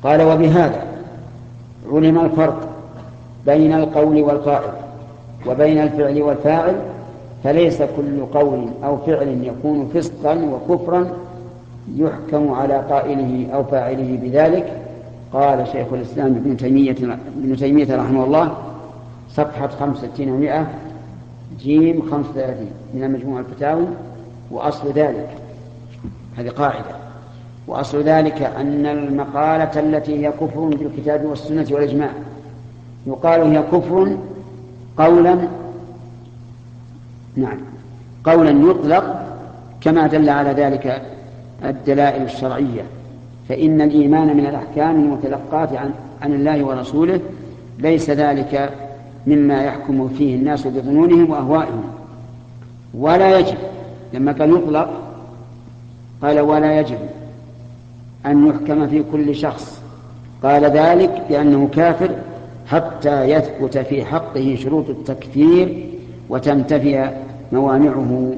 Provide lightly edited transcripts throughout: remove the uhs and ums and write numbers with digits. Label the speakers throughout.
Speaker 1: قال: وبهذا علم الفرق بين القول والقائل وبين الفعل والفاعل، فليس كل قول أو فعل يكون فسقا وكفرا يحكم على قائله أو فاعله بذلك. قال شيخ الإسلام ابن تيمية رحمه الله، صفحة 65 جيم 35 من مجموع الفتاوى: وأصل ذلك، هذه قاعدة، وأصل ذلك أن المقالة التي هي كفر بالكتاب والسنة والإجماع يقال هي كفر قولا، نعم، قولا يطلق كما دل على ذلك الدلائل الشرعية، فإن الإيمان من الأحكام المتلقاة عن الله ورسوله، ليس ذلك مما يحكم فيه الناس بظنونهم وأهوائهم. ولا يجب، لما كان يطلق قال: ولا يجب أن يحكم في كل شخص قال ذلك بأنه كافر حتى يثبت في حقه شروط التكفير وتنتفي موانعه.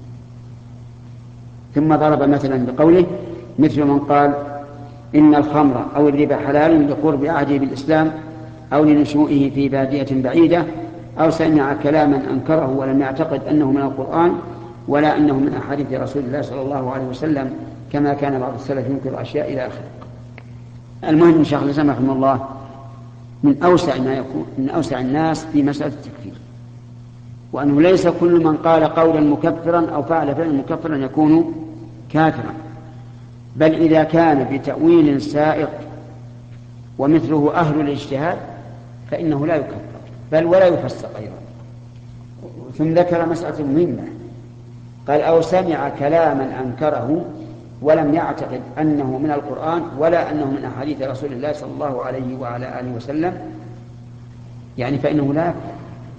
Speaker 1: ثم ضرب مثلا بقوله: مثل من قال إن الخمر أو الربا حلال لقرب عهده بالإسلام أو لنشوئه في بادية بعيدة، أو سمع كلاما أنكره ولم يعتقد أنه من القرآن ولا أنه من أحاديث رسول الله صلى الله عليه وسلم، كما كان بعض السلف ينكر أشياء إلى آخره. المهم شيخ الإسلام رحمه الله من أوسع ما يكون، من أوسع الناس في مسألة التكفير، وأنه ليس كل من قال قولا مكفرا أو فعل فعلا مكفرا يكون كافرا، بل إذا كان بتأويل سائق ومثله أهل الاجتهاد فإنه لا يكفر بل ولا يفسق أيضا. ثم ذكر مسألة مهمة، قال: أو سمع كلاما أنكره ولم يعتقد أنه من القرآن ولا أنه من أحاديث رسول الله صلى الله عليه وعلى آله وسلم، يعني فإنه لا يكفر.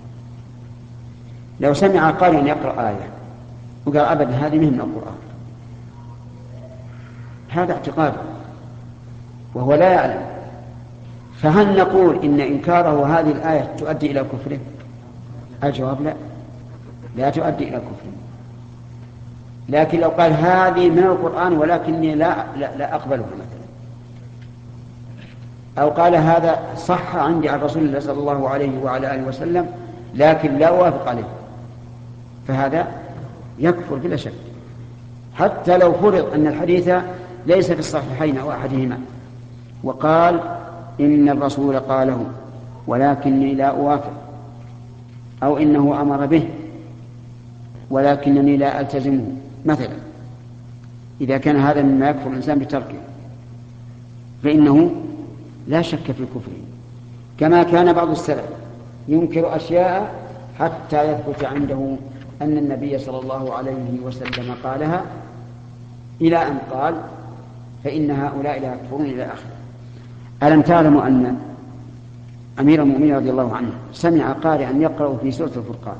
Speaker 1: لو سمع قال يقرأ آية وقال: أبدا هذه من القرآن، هذا اعتقاد وهو لا يعلم، فهل نقول إن إنكاره هذه الآية تؤدي إلى كفره؟ الجواب لا، لا تؤدي إلى كفره. لكن لو قال هذه من القرآن ولكني لا أقبلها مثلا، أو قال هذا صح عندي عن رسول الله صلى الله عليه وعلى آله وسلم لكن لا أوافق عليه، فهذا يكفر بلا شك، حتى لو فرض أن الحديث ليس في الصحيحين أو أحدهما وقال إن الرسول قاله ولكني لا أوافق، أو إنه أمر به ولكنني لا ألتزمه مثلا. إذا كان هذا مما يكفر الإنسان بتركه فإنه لا شك في كفره، كما كان بعض السلف ينكر أشياء حتى يثبت عنده أن النبي صلى الله عليه وسلم قالها، إلى أن قال فإن هؤلاء لا يكفرون إلى آخره. ألم تعلموا أن أمير المؤمنين رضي الله عنه سمع قارئا يقرأ في سورة الفرقان،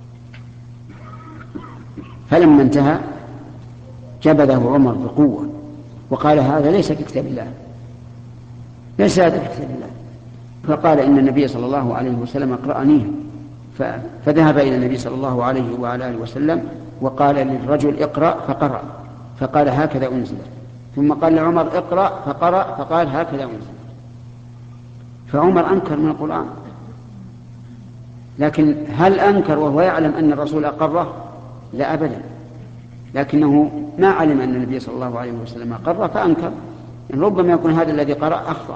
Speaker 1: فلما انتهى جبله عمر بقوة وقال: هذا ليس في كتاب الله، ليس هذا في كتاب الله. فقال: إن النبي صلى الله عليه وسلم أقرأنيه. فذهب إلى النبي صلى الله عليه وعلى آله وسلم وقال للرجل: اقرأ، فقرأ، فقال: هكذا أنزل. ثم قال لعمر: اقرأ، فقرأ، فقال: هكذا أنزل. فعمر أنكر من القرآن، لكن هل أنكر وهو يعلم أن الرسول أقره؟ لا أبدا، لكنه ما علم أن النبي صلى الله عليه وسلم أقره فأنكر، إن ربما يكون هذا الذي قرأ أخطأ.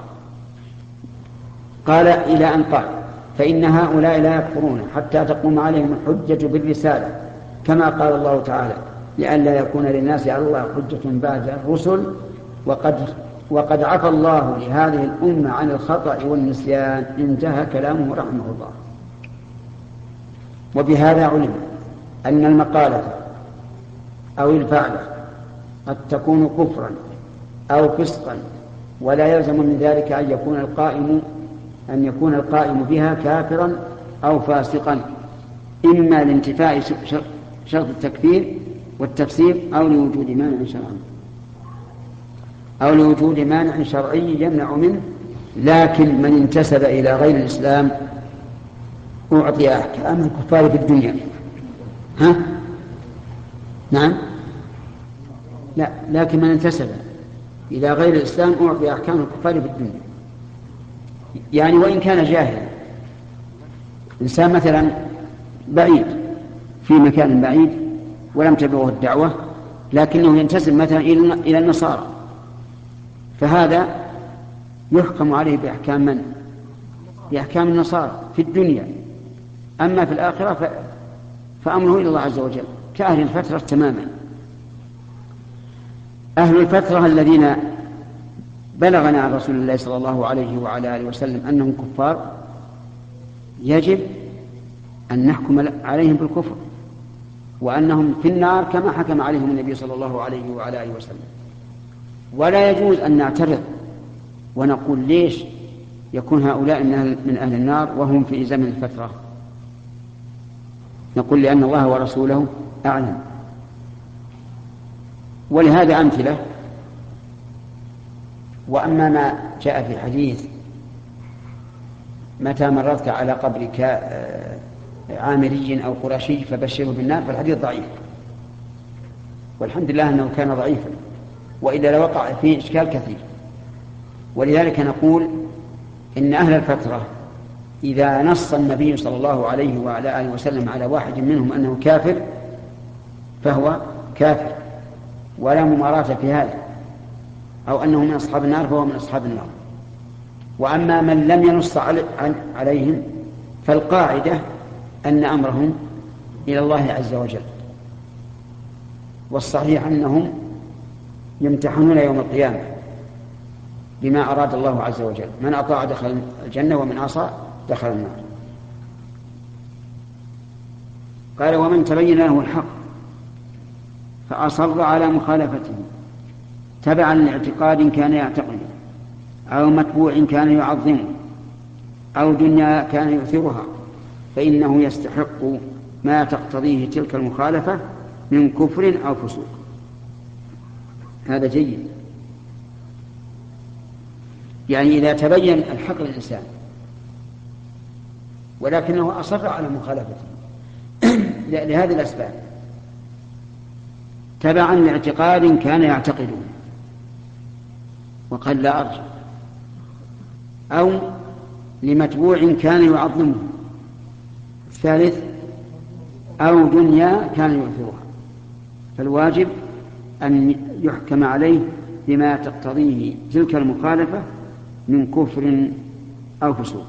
Speaker 1: قال: إلى أن قال: فإن هؤلاء لا يكفرون حتى تقوم عليهم الحجة بالرسالة، كما قال الله تعالى: لئلا يكون للناس على الله حجة بعد الرسل وقد عفى الله لهذه الأمة عن الخطأ والنسيان. انتهى كلامه رحمه الله. وبهذا علم أن المقالة أو الفعل قد تكون كفرا أو فسقا، ولا يلزم من ذلك أن يكون القائم بها كافرا أو فاسقا، إما لانتفاء شرط التكفير والتفسير أو لوجود مانع شرعي يمنع منه. لكن من انتسب إلى غير الإسلام أعطي أحكام الكفار في الدنيا. نعم، لا، لكن من انتسب إلى غير الإسلام أعطي أحكام الكفار في الدنيا. يعني وإن كان جاهلا، إنسان مثلا بعيد في مكان بعيد ولم تبلغه الدعوة لكنه ينتسب مثلا إلى النصارى، فهذا يحكم عليه بأحكام من؟ بأحكام النصارى في الدنيا. أما في الآخرة فأمره إلى الله عز وجل كأهل الفترة تماما. أهل الفترة الذين بلغنا عن رسول الله صلى الله عليه وعلى آله وسلم أنهم كفار يجب أن نحكم عليهم بالكفر وأنهم في النار كما حكم عليهم النبي صلى الله عليه وعلى آله وسلم. ولا يجوز أن نعترض ونقول ليش يكون هؤلاء من أهل النار وهم في زمن الفترة. نقول لأن الله ورسوله أعلم. ولهذا أمثلة. وأما ما جاء في حديث متى مررت على قبر عامري أو قرشي فبشره بالنار، فالحديث ضعيف، والحمد لله أنه كان ضعيفا، وإلا لوقع فيه إشكال كثير. ولذلك نقول إن أهل الفترة إذا نص النبي صلى الله عليه وعلى آله وسلم على واحد منهم أنه كافر فهو كافر ولا مماراة في هذا، أو أنه من أصحاب النار فهو من أصحاب النار. وأما من لم ينص عليهم فالقاعدة أن أمرهم إلى الله عز وجل، والصحيح أنهم يمتحنون يوم القيامة بما أراد الله عز وجل، من أطاع دخل الجنة ومن عصى دخل النار. قال ومن تبين له الحق فأصر على مخالفته تبعا لاعتقاد كان يعتقده أو متبوع كان يعظمه أو دنيا كان يؤثرها فإنه يستحق ما تقتضيه تلك المخالفة من كفر أو فسوق. هذا جيد. يعني إذا تبين الحق للإنسان ولكنه أصر على مخالفته لهذه الأسباب تبعا لاعتقاد كان يعتقده وقد لا أرجع، أو لمتبوع كان يعظمه، الثالث أو دنيا كان يؤثرها، فالواجب أن يحكم عليه بما تقتضيه تلك المخالفة من كفر أو فسوق.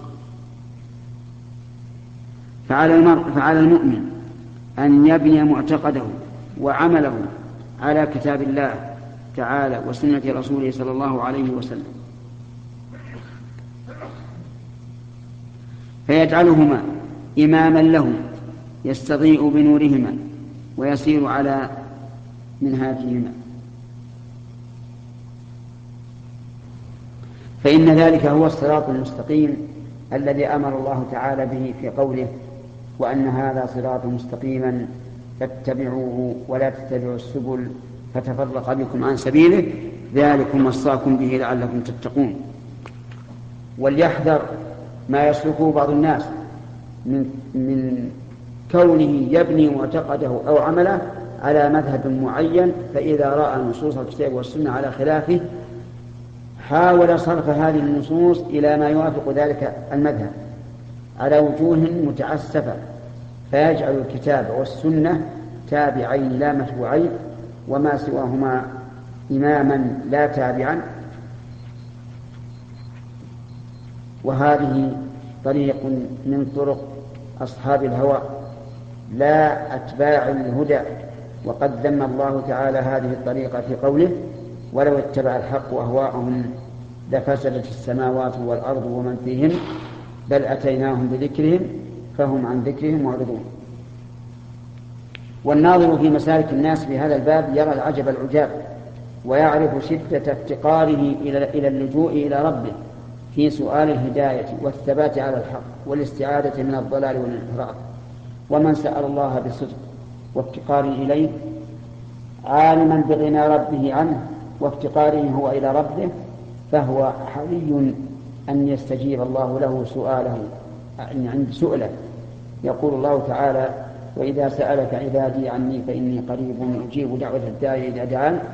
Speaker 1: فعلى المؤمن أن يبني معتقده وعمله على كتاب الله تعالى وسنة رسوله صلى الله عليه وسلم، فيجعلهما إماما له يستضيء بنورهما ويسير على منهاجهما، فإن ذلك هو الصراط المستقيم الذي أمر الله تعالى به في قوله وأن هذا صراط مستقيما فاتبعوه ولا تتبعوا السبل فتفرق بكم عن سبيله ذلكم وصاكم به لعلكم تتقون. وليحذر ما يسلكه بعض الناس من كونه يبني معتقده أو عمله على مذهب معين، فإذا رأى نصوص الكتاب والسنة على خلافه حاول صرف هذه النصوص إلى ما يوافق ذلك المذهب على وجوه متعسفة، فيجعل الكتاب والسنة تابعين لا متبوعين وما سواهما إماما لا تابعا. وهذه طريق من طرق أصحاب الهوى لا أتباع الهدى، وقد ذم الله تعالى هذه الطريقة في قوله ولو اتبع الحق أهواءهم لفسدت السماوات والأرض ومن فيهن بل أتيناهم بذكرهم فهم عن ذكرهم معرضون. والناظر في مسالك الناس في هذا الباب يرى العجب العجاب ويعرف شدة افتقاره إلى اللجوء إلى ربه في سؤال الهداية والثبات على الحق والاستعادة من الضلال والانحراف. ومن سأل الله بصدق وافتقار إليه عالما بغنى ربه عنه وافتقاره هو إلى ربه فهو حري أن يستجيب الله له سؤاله عند سؤله. يقول الله تعالى وإذا سألك عبادي عني فإني قريب أجيب دعوة الداعي إذا دعان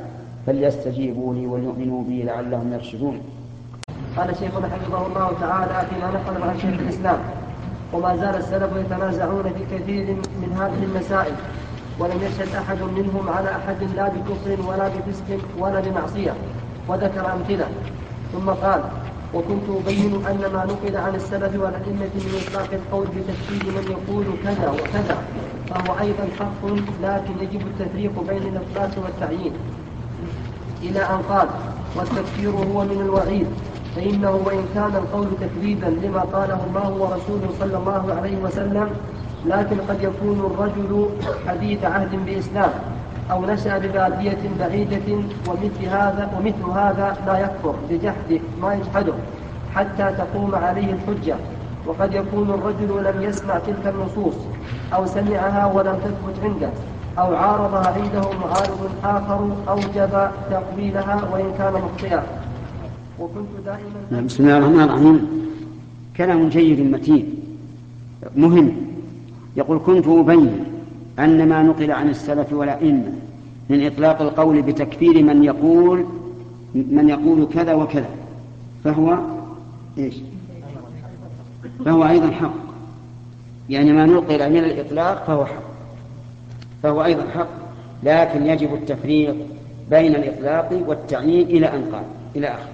Speaker 1: فليستجيبوا لي وليؤمنوا بي لعلهم يرشدون.
Speaker 2: قال شيخنا حفظه الله تعالى فيما نقل عن شيخ الإسلام: وما زال السلف يتنازعون في كثير من هذه المسائل، ولم يشهد أحد منهم على أحد لا بكفر ولا بفسق ولا بمعصية، وذكر أمثلة. ثم قال: وكنت أبين أن ما نقل عن السلف والأئمة من إطلاق القول بتكفير من يقول كذا وكذا فهو أيضا حق، لكن يجب التفريق بين الإطلاق والتعيين، إلى أن قال: والتكفير هو من الوعيد، فإنه وإن كان القول تكذيبا لما قاله الله ورسوله صلى الله عليه وسلم، لكن قد يكون الرجل حديث عهد بإسلام أو نشأ ببادية بعيدة ومثل هذا لا يكفر بجحد ما يجحده حتى تقوم عليه الحجة. وقد يكون الرجل لم يسمع تلك النصوص أو سمعها ولم تثبت عنده أو عارضها عنده معارض آخر أوجب تقبيلها وإن كان مخطئا. وكنت دائما.
Speaker 1: بسم الله الرحمن الرحيم. كلام جيد متين مهم. يقول: كنت أبين أن ما نقل عن السلف والأئمة من إطلاق القول بتكفير من يقول كذا وكذا فهو إيش؟ فهو أيضا حق. يعني ما نقل من الإطلاق فهو حق، فهو أيضا حق، لكن يجب التفريق بين الإطلاق والتعيين إلى أن قال إلى آخره.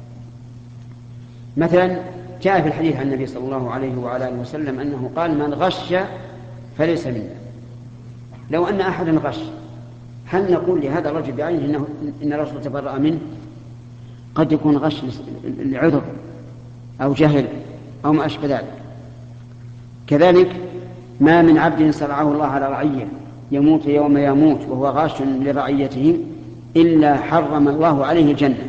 Speaker 1: مثلا جاء في الحديث عن النبي صلى الله عليه وعلى آله وسلم أنه قال: من غش فليس منا. لو أن أحدا غش، هل نقول لهذا الرجل بعينه إن الرسول تبرأ منه؟ قد يكون غش لعذر أو جهل أو ما أشبه ذلك. كذلك ما من عبد سرعه الله على رعية يموت يوم يموت وهو غاش لرعيته إلا حرم الله عليه الجنة.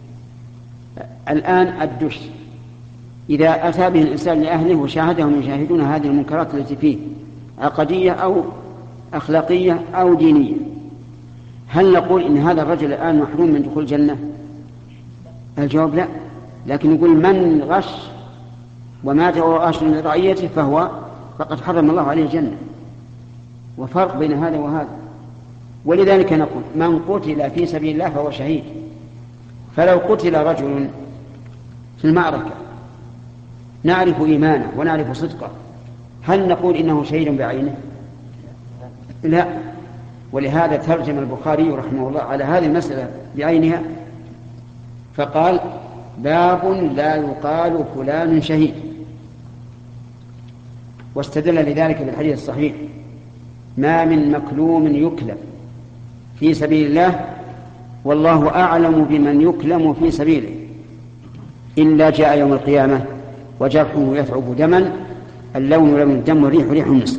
Speaker 1: الآن الدش إذا أتى به الإنسان لأهله وشاهدهم يشاهدون هذه المنكرات التي فيه عقدية أو أخلاقية أو دينية، هل نقول إن هذا الرجل الآن محروم من دخول الجنة؟ الجواب لا، لكن نقول من غش ومات وهو غاش لرعيته فقد حرم الله عليه الجنة. وفرق بين هذا وهذا. ولذلك نقول: من قتل في سبيل الله فهو شهيد. فلو قتل رجل في المعركة نعرف إيمانه ونعرف صدقه، هل نقول إنه شهيد بعينه؟ لا. ولهذا ترجم البخاري رحمه الله على هذه المسألة بعينها فقال: باب لا يقال فلان شهيد. واستدل لذلك بالحديث الصحيح: ما من مكلوم يكلم في سبيل الله والله أعلم بمن يكلم في سبيله إلا جاء يوم القيامة وجرحه يثعب دما، اللون لون الدم والريح ريح المسك.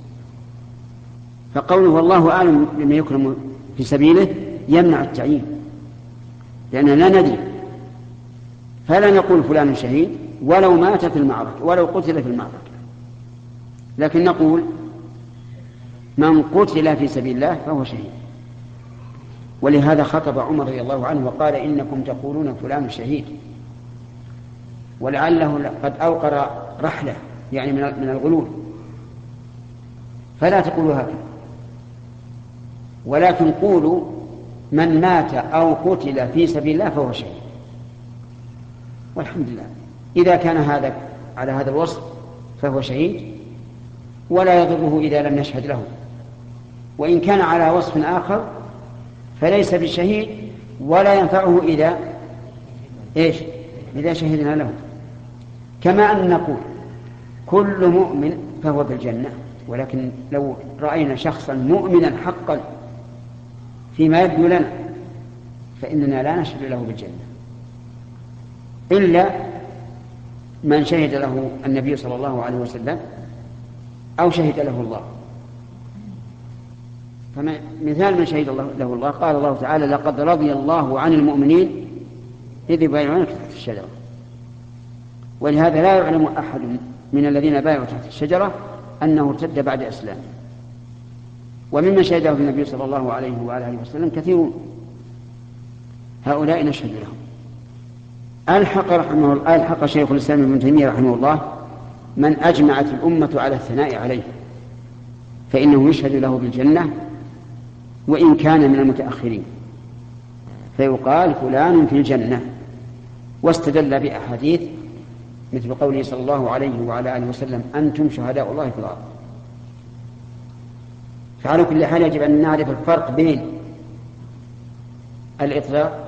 Speaker 1: فقوله والله أعلم بمن يكلم في سبيله يمنع التعيين، لأننا لا ندري، فلا نقول فلان شهيد ولو مات في المعركة ولو قتل في المعركة، لكن نقول من قتل في سبيل الله فهو شهيد. ولهذا خطب عمر رضي الله عنه وقال: إنكم تقولون فلان شهيد، ولعله قد أوقر رحلة يعني من الغلول، فلا تقولوا هكذا، ولكن قولوا من مات أو قتل في سبيل الله فهو شهيد. والحمد لله إذا كان هذا على هذا الوصف فهو شهيد ولا يضره إذا لم يشهد له، وإن كان على وصف آخر فليس بشهيد ولا ينفعه إذا شهدنا له. كما أن نقول كل مؤمن فهو بالجنة، ولكن لو رأينا شخصا مؤمنا حقا فيما يبدو لنا فإننا لا نشهد له بالجنة إلا من شهد له النبي صلى الله عليه وسلم أو شهد له الله. فمثال من شهد له الله قال الله تعالى: لقد رضي الله عن المؤمنين إذ يبايعونك تحت الشجرة. ولهذا لا يعلم أحد من الذين بايعوا تحت الشجرة أنه ارتد بعد إسلامه. وممن شهده النبي صلى الله عليه وآله وسلم كثيرون، هؤلاء نشهد لهم. ألحق شيخ الإسلام ابن تيمية رحمه الله من أجمعت الأمة على الثناء عليه، فإنه يشهد له بالجنة وإن كان من المتأخرين. فيقال فلان في الجنة، واستدل بأحاديث مثل قوله صلى الله عليه وعلى آله وسلم أنتم شهداء الله في الأرض. فعلى كل حال يجب أن نعرف الفرق بين الإطلاق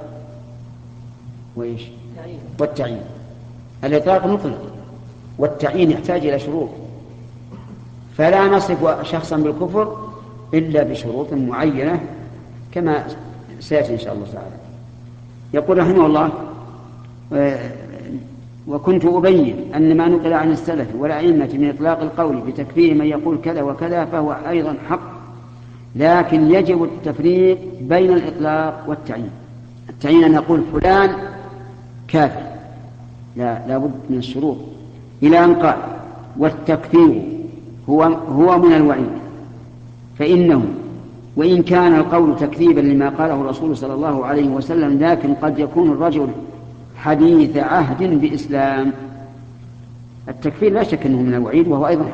Speaker 1: والتعيين. الإطلاق مطلق، والتعيين يحتاج إلى شروط، فلا نصف شخصا بالكفر إلا بشروط معينة كما سيأتي إن شاء الله تعالى. يقول رحمه الله: وكنت أبين أن ما نقل عن السلف والأئمة من إطلاق القول بتكفير من يقول كذا وكذا فهو أيضا حق، لكن يجب التفريق بين الإطلاق والتعيين. التعيين أن نقول فلان كافر، لا بد من الشروط، إلى أن قال: والتكفير هو من الوعيد، فإنه وإن كان القول تكذيبا لما قاله الرسول صلى الله عليه وسلم، لكن قد يكون الرجل حديث عهد بإسلام. التكفير لا شك أنه من الوعيد، وهو أيضا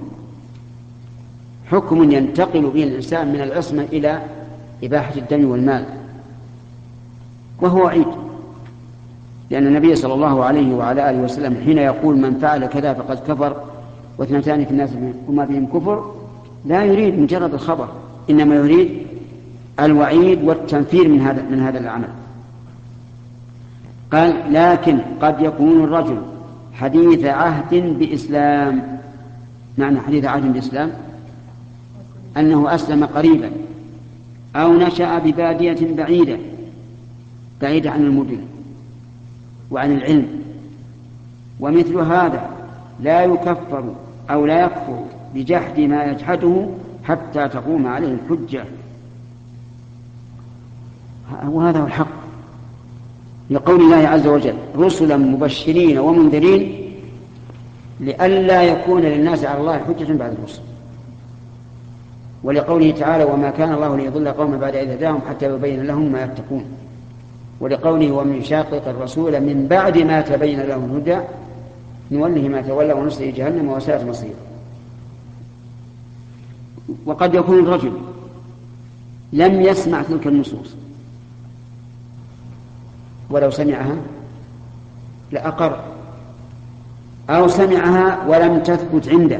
Speaker 1: حكم ينتقل به الإنسان من العصمة إلى إباحة الدم والمال، وهو وعيد، لأن النبي صلى الله عليه وعلى آله وسلم حين يقول من فعل كذا فقد كفر واثنتان في الناس وما بهم كفر، لا يريد مجرد الخبر، إنما يريد الوعيد والتنفير من هذا العمل. قال: لكن قد يكون الرجل حديث عهد بإسلام. معنى حديث عهد بإسلام أنه أسلم قريبا أو نشأ ببادية بعيدة عن المدن وعن العلم، ومثل هذا لا يكفر أو لا يكفر بجحد ما يجحده حتى تقوم عليه الحجة. وهذا هو الحق، لقول الله عز وجل: رسلا مبشرين ومنذرين لئلا يكون للناس على الله حجة بعد الرسل. ولقوله تعالى: وما كان الله ليضل قوما بعد إذ هداهم حتى يبين لهم ما يتقون. ولقوله: ومن يشاقق الرسول من بعد ما تبين له الهدى نوله ما تولى ونصله جهنم وساءت مصيره. وقد يكون الرجل لم يسمع تلك النصوص، ولو سمعها لأقر، أو سمعها ولم تثبت عنده،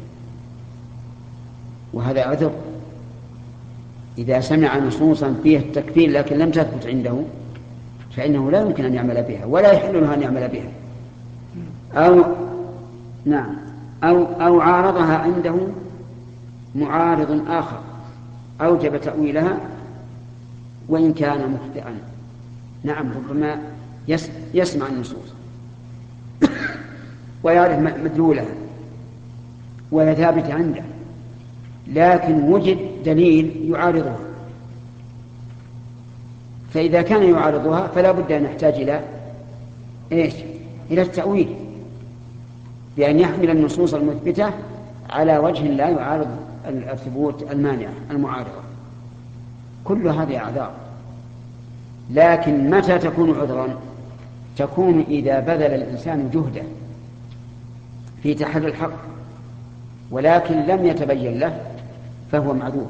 Speaker 1: وهذا عذر. إذا سمع نصوصا فيها التكفير لكن لم تثبت عنده فإنه لا يمكن أن يعمل بها، ولا يحل له أن يعمل بها، أو عارضها عنده معارض آخر أوجب تأويلها وإن كان مخطئا. نعم، ربما يسمع النصوص ويعرف مدلولها وهي ثابتة عنده، لكن وجد دليل يعارضها، فإذا كان يعارضها فلا بد أن نحتاج إلى التأويل، بأن يحمل النصوص المثبتة على وجه لا يعارض الثبوت المانعة المعارضة. كل هذه أعذار، لكن متى تكون عذرا؟ تكون إذا بذل الإنسان جهده في تحري الحق ولكن لم يتبين له فهو معذور.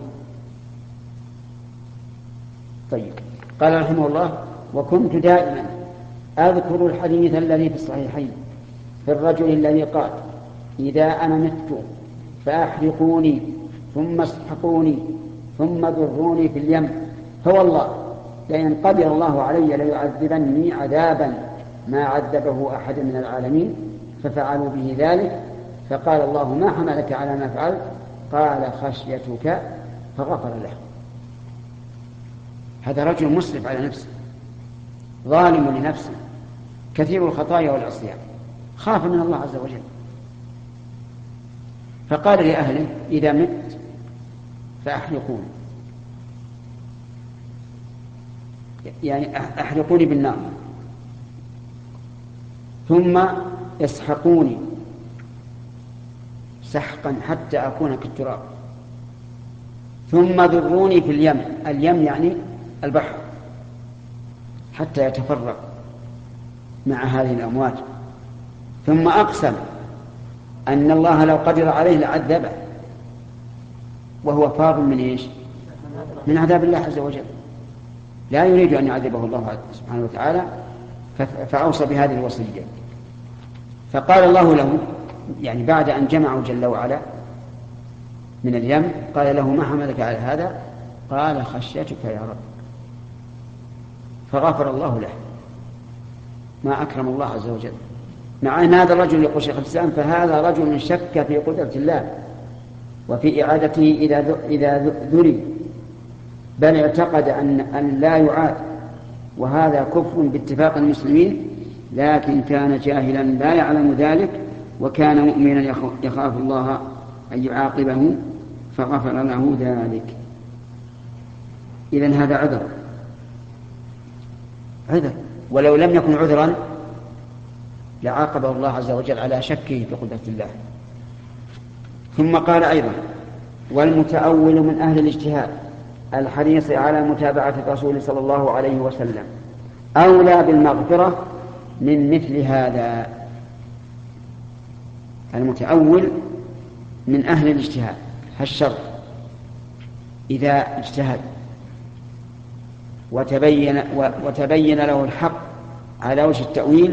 Speaker 1: طيب، قال رحمه الله: وكنت دائما أذكر الحديث الذي في الصحيحين في الرجل الذي قال: إذا أنا مت فأحرقوني ثم اسحقوني ثم ذروني في اليم، فوالله لئن قدر الله علي ليعذبني عذابا ما عذبه أحد من العالمين، ففعلوا به ذلك، فقال الله: ما حملك على ما فعلت؟ قال: خشيتك، فغفر له. هذا رجل مسرف على نفسه، ظالم لنفسه، كثير الخطايا والعصيان، خاف من الله عز وجل، فقال لأهله: إذا مت فأحرقوني، يعني أحرقوني بالنار، ثم يسحقوني سحقا حتى أكون كالتراب، ثم ذروني في اليم، اليم يعني البحر، حتى يتفرق مع هذه الأمواج، ثم أقسم أن الله لو قدر عليه لعذبه، وهو فار من إيش؟ من عذاب الله عز وجل. لا يريد أن يعذبه الله سبحانه وتعالى، فأوصى بهذه الوصية. فقال الله له، يعني بعد أن جمعوا جل وعلا من اليم، قال له: ما حملك على هذا؟ قال: خشيتك يا رب. فغفر الله له. ما أكرم الله عز وجل. مع أن هذا الرجل، يقول شيخ الإسلام، فهذا رجل شك في قدرة الله وفي إعادته إذا ذري، بل اعتقد أن لا يعاد، وهذا كفر باتفاق المسلمين، لكن كان جاهلا لا يعلم ذلك، وكان مؤمنا يخاف الله أن يعاقبه، فغفر له ذلك. إذن هذا عذر، ولو لم يكن عذرا لعاقبه الله عز وجل على شكه في قدرة الله. ثم قال أيضا: والمتأول من أهل الاجتهاد الحريص على متابعة الرسول صلى الله عليه وسلم أولى بالمغفرة من مثل هذا. المتأول من أهل الاجتهاد، هالشرط إذا اجتهد وتبين له الحق على وجه التأويل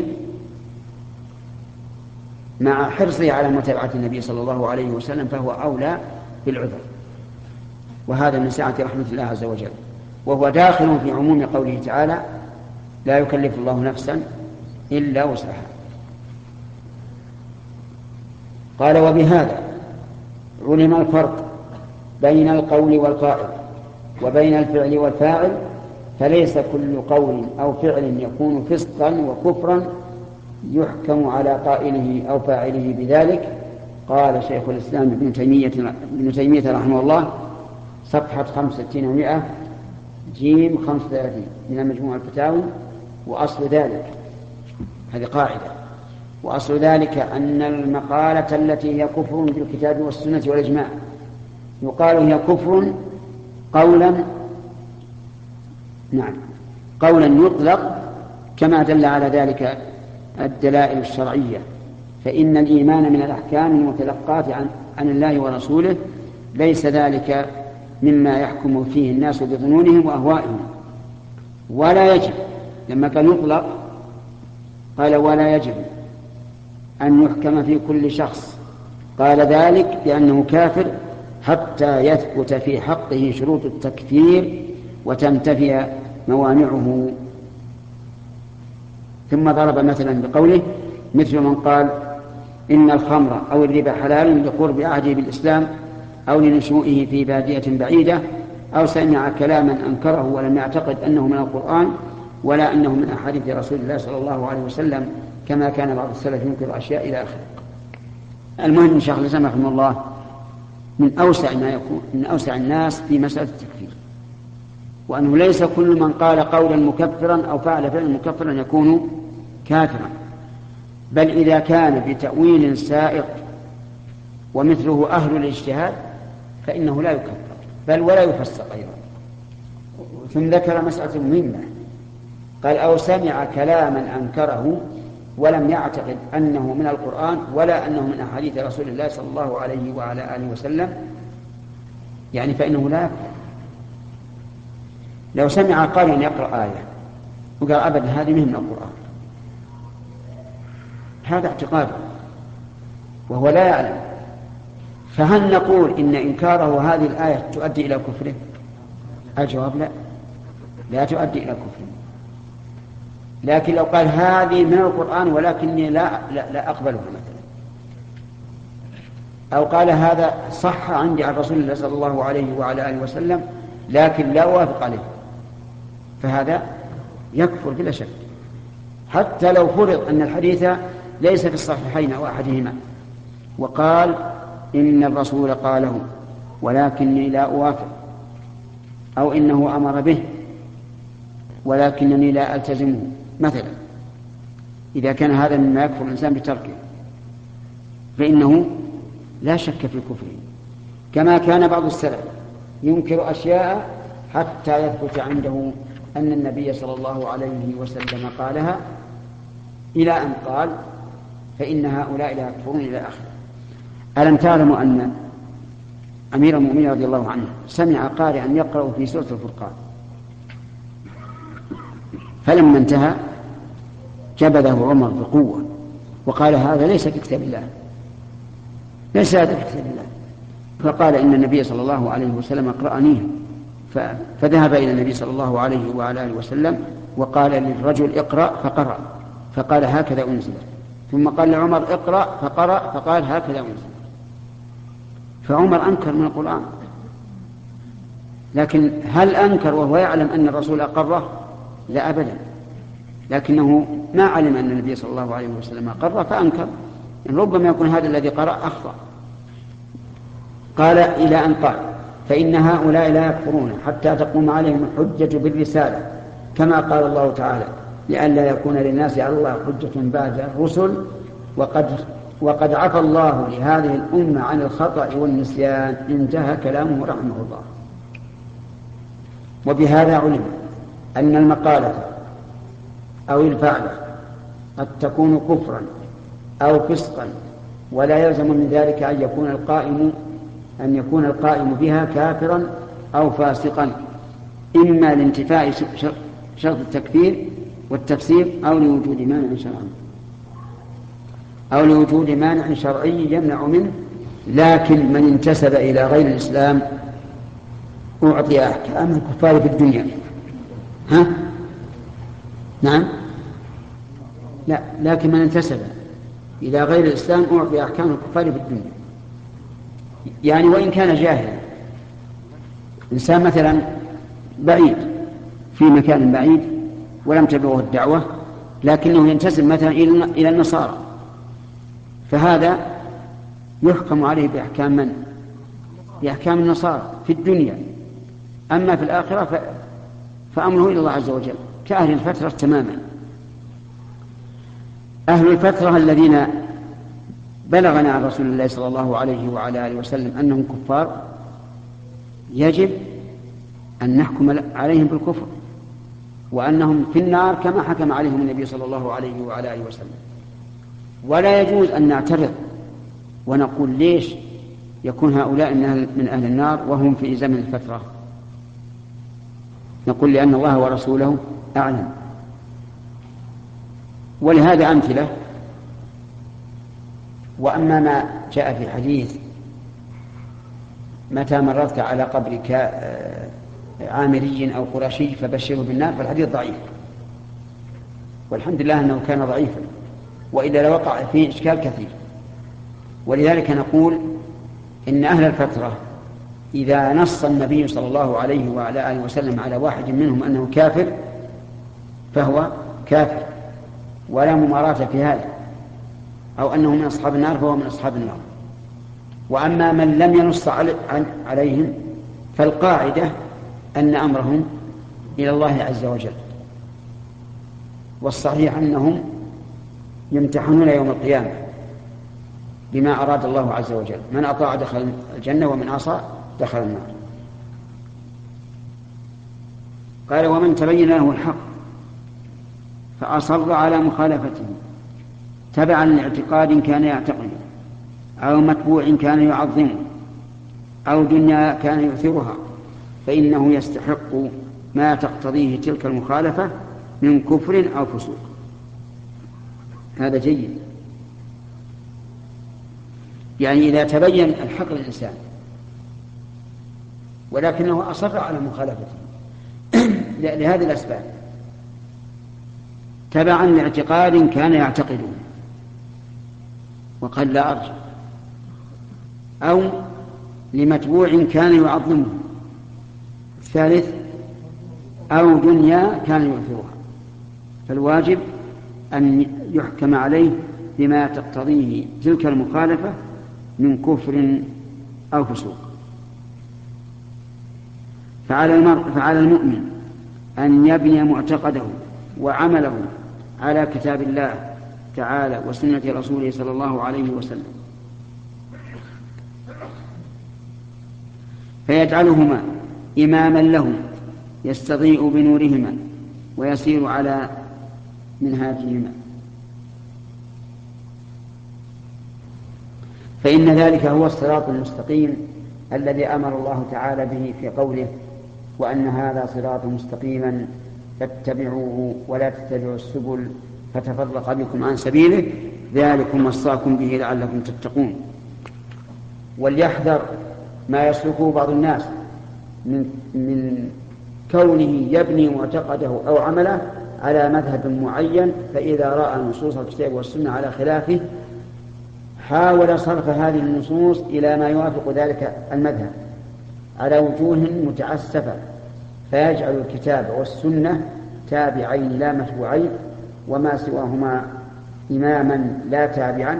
Speaker 1: مع حرصه على متابعة النبي صلى الله عليه وسلم، فهو أولى بالعذر. وهذا من سعة رحمة الله عز وجل، وهو داخل في عموم قوله تعالى: لا يكلف الله نفسا إلا وسعها. قال: وبهذا علم الفرق بين القول والقائل وبين الفعل والفاعل، فليس كل قول أو فعل يكون فسقا وكفرا يحكم على قائله أو فاعله بذلك. قال شيخ الإسلام ابن تيمية رحمه الله، صفحة 65 و100 جيم 35 من المجموع الفتاوي: وأصل ذلك، هذه قاعدة، وأصل ذلك أن المقالة التي هي كفر بالكتاب والسنة والإجماع يقال هي كفر قولا، نعم، قولا يطلق كما دل على ذلك الدلائل الشرعية، فإن الإيمان من الأحكام المتلقاة عن الله ورسوله، ليس ذلك مما يحكم فيه الناس بظنونهم وأهوائهم. ولا يجب، لما كان يطلق قال: ولا يجب أن يحكم في كل شخص قال ذلك بأنه كافر حتى يثبت في حقه شروط التكفير وتنتفي موانعه. ثم ضرب مثلا بقوله: مثل من قال إن الخمر أو الربا حلال لقرب عهده بالإسلام أو لنشوئه في بادية بعيدة، أو سمع كلاما أنكره ولم يعتقد أنه من القرآن ولا أنه من أحاديث رسول الله صلى الله عليه وسلم، كما كان بعض السلف ينكر أشياء إلى آخره. المهم شيخ الإسلام رحمه الله من أوسع ما يكون، من أوسع الناس في مسألة التكفير، وأنه ليس كل من قال قولا مكفرا أو فعل فعلا مكفرا يكون كافرا، بل إذا كان بتأويل سائق ومثله أهل الاجتهاد فإنه لا يكفر بل ولا يفسق أيضا. ثم ذكر مسألة مهمة، قال: أو سمع كلاما أنكره ولم يعتقد أنه من القرآن ولا أنه من أحاديث رسول الله صلى الله عليه وعلى آله وسلم، يعني فإنه لا يكفر. لو سمع قارئا يقرأ آية وقال: أبدا هذه من القرآن، هذا اعتقاد وهو لا يعلم، فهل نقول إن إنكاره هذه الآية تؤدي إلى كفره؟ الجواب لا تؤدي إلى كفره. لكن لو قال هذه من القرآن ولكني لا أقبلها مثلا، أو قال هذا صح عندي عن رسول الله صلى الله عليه وعلى آله وسلم لكن لا أوافق عليه، فهذا يكفر بلا شك، حتى لو فرض أن الحديث ليس في الصحيحين أو أحدهما وقال إن الرسول قاله ولكني لا أوافق، أو إنه أمر به ولكنني لا ألتزمه مثلا. إذا كان هذا مما يكفر الإنسان بتركه فإنه لا شك في كفره، كما كان بعض السلف ينكر أشياء حتى يثبت عنده أن النبي صلى الله عليه وسلم قالها، إلى أن قال فإن هؤلاء لا يكفرون إلى آخره. ألم تعلموا أن أمير المؤمنين رضي الله عنه سمع قارئا يقرأ في سورة الفرقان فلما انتهى جبذه عمر بقوة وقال هذا ليس في كتاب الله، ليس هذا في كتاب الله. فقال إن النبي صلى الله عليه وسلم أقرأنيه. فذهب إلى النبي صلى الله عليه وعلى آله وسلم وقال للرجل اقرأ فقرأ، فقال هكذا أنزل. ثم قال لعمر اقرأ فقرأ، فقال هكذا أنزل. فعمر أنكر من القرآن، لكن هل أنكر وهو يعلم أن الرسول أقره؟ لا أبدا، لكنه ما علم أن النبي صلى الله عليه وسلم أقره فأنكر، يعني ربما يكون هذا الذي قرأ أخطأ. قال إلى أن قال فإن هؤلاء لا يكفرون حتى تقوم عليهم الحجة بالرسالة، كما قال الله تعالى لئلا يكون للناس على الله حجة بعد الرسل وقد عفى الله لهذه الأمة عن الخطأ والنسيان. انتهى كلامه رحمه الله. وبهذا علم أن المقالة أو الفعلة قد تكون كفرا أو فسقا، ولا يلزم من ذلك أن يكون القائم بها كافرا أو فاسقا، إما لانتفاء شرط التكفير والتفسير أو لوجود مانع شرعي يمنع منه. لكن من انتسب إلى غير الإسلام أعطي أحكام الكفار في الدنيا. نعم، لا، لكن من انتسب إلى غير الإسلام أعطي أحكام الكفار في الدنيا، يعني وإن كان جاهلا. إنسان مثلا بعيد في مكان بعيد ولم تبلغه الدعوة، لكنه ينتسب مثلا إلى النصارى، فهذا يحكم عليه بأحكام من؟ بأحكام النصارى في الدنيا. أما في الآخرة فأمره إلى الله عز وجل، كأهل الفترة تماما. أهل الفترة الذين بلغنا عن رسول الله صلى الله عليه وعلى آله وسلم أنهم كفار، يجب أن نحكم عليهم بالكفر وأنهم في النار كما حكم عليهم النبي صلى الله عليه وعلى آله وسلم. ولا يجوز أن نعترض ونقول ليش يكون هؤلاء من أهل النار وهم في زمن الفترة. نقول لأن الله ورسوله أعلم. ولهذا أمثلة. وأما ما جاء في حديث متى مررت على قبر عامري أو قرشي فبشره بالنار، فالحديث ضعيف، والحمد لله أنه كان ضعيفا، وإذا لوقع فيه إشكال كثير. ولذلك نقول إن أهل الفترة إذا نص النبي صلى الله عليه وعلى آله وسلم على واحد منهم أنه كافر فهو كافر، ولا مماراة في هذا، أو أنه من أصحاب النار فهو من أصحاب النار. وأما من لم ينص عليهم فالقاعدة أن أمرهم إلى الله عز وجل، والصحيح أنهم يمتحنون يوم القيامة بما أراد الله عز وجل، من أطاع دخل الجنة ومن عصى دخل النار. قال ومن تبين له الحق فأصر على مخالفته تبعا لاعتقاد كان يعتقده أو متبوع كان يعظمه أو دنيا كان يؤثرها، فإنه يستحق ما تقتضيه تلك المخالفة من كفر أو فسوق. هذا جيد، يعني إذا تبين الحق للإنسان ولكنه أصر على مخالفته لهذه الأسباب، تبعا لاعتقاد كان يعتقده وقد لا أرجع، أو لمتبوع كان يعظمه، الثالث أو دنيا كان يؤثرها، فالواجب أن يحكم عليه بما تقتضيه تلك المخالفة من كفر أو فسوق. فعلى المؤمن أن يبني معتقده وعمله على كتاب الله تعالى وسنة رسوله صلى الله عليه وسلم، فيجعلهما إماما له يستضيء بنورهما ويسير على منهاجهما، فإن ذلك هو الصراط المستقيم الذي أمر الله تعالى به في قوله وأن هذا صراط مستقيما فاتبعوه ولا تتبعوا السبل فتفرق بكم عن سبيله ذلكم وصاكم به لعلكم تتقون. وليحذر ما يسلكه بعض الناس من كونه يبني معتقده أو عمله على مذهب معين، فإذا رأى نصوص الكتاب والسنة على خلافه حاول صرف هذه النصوص إلى ما يوافق ذلك المذهب على وجوه متعسفة، فيجعل الكتاب والسنة تابعين لا متبوعين، وما سواهما إماما لا تابعا.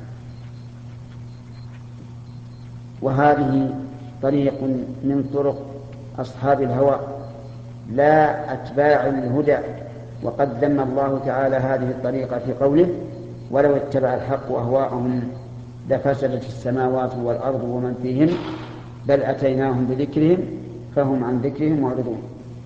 Speaker 1: وهذه طريق من طرق أصحاب الهوى لا أتباع الهدى، وقد ذم الله تعالى هذه الطريقة في قوله: ولو اتبع الحق أهواءهم لفسدت السماوات والأرض ومن فيهن بل أتيناهم بذكرهم فهم عن ذكرهم معرضون.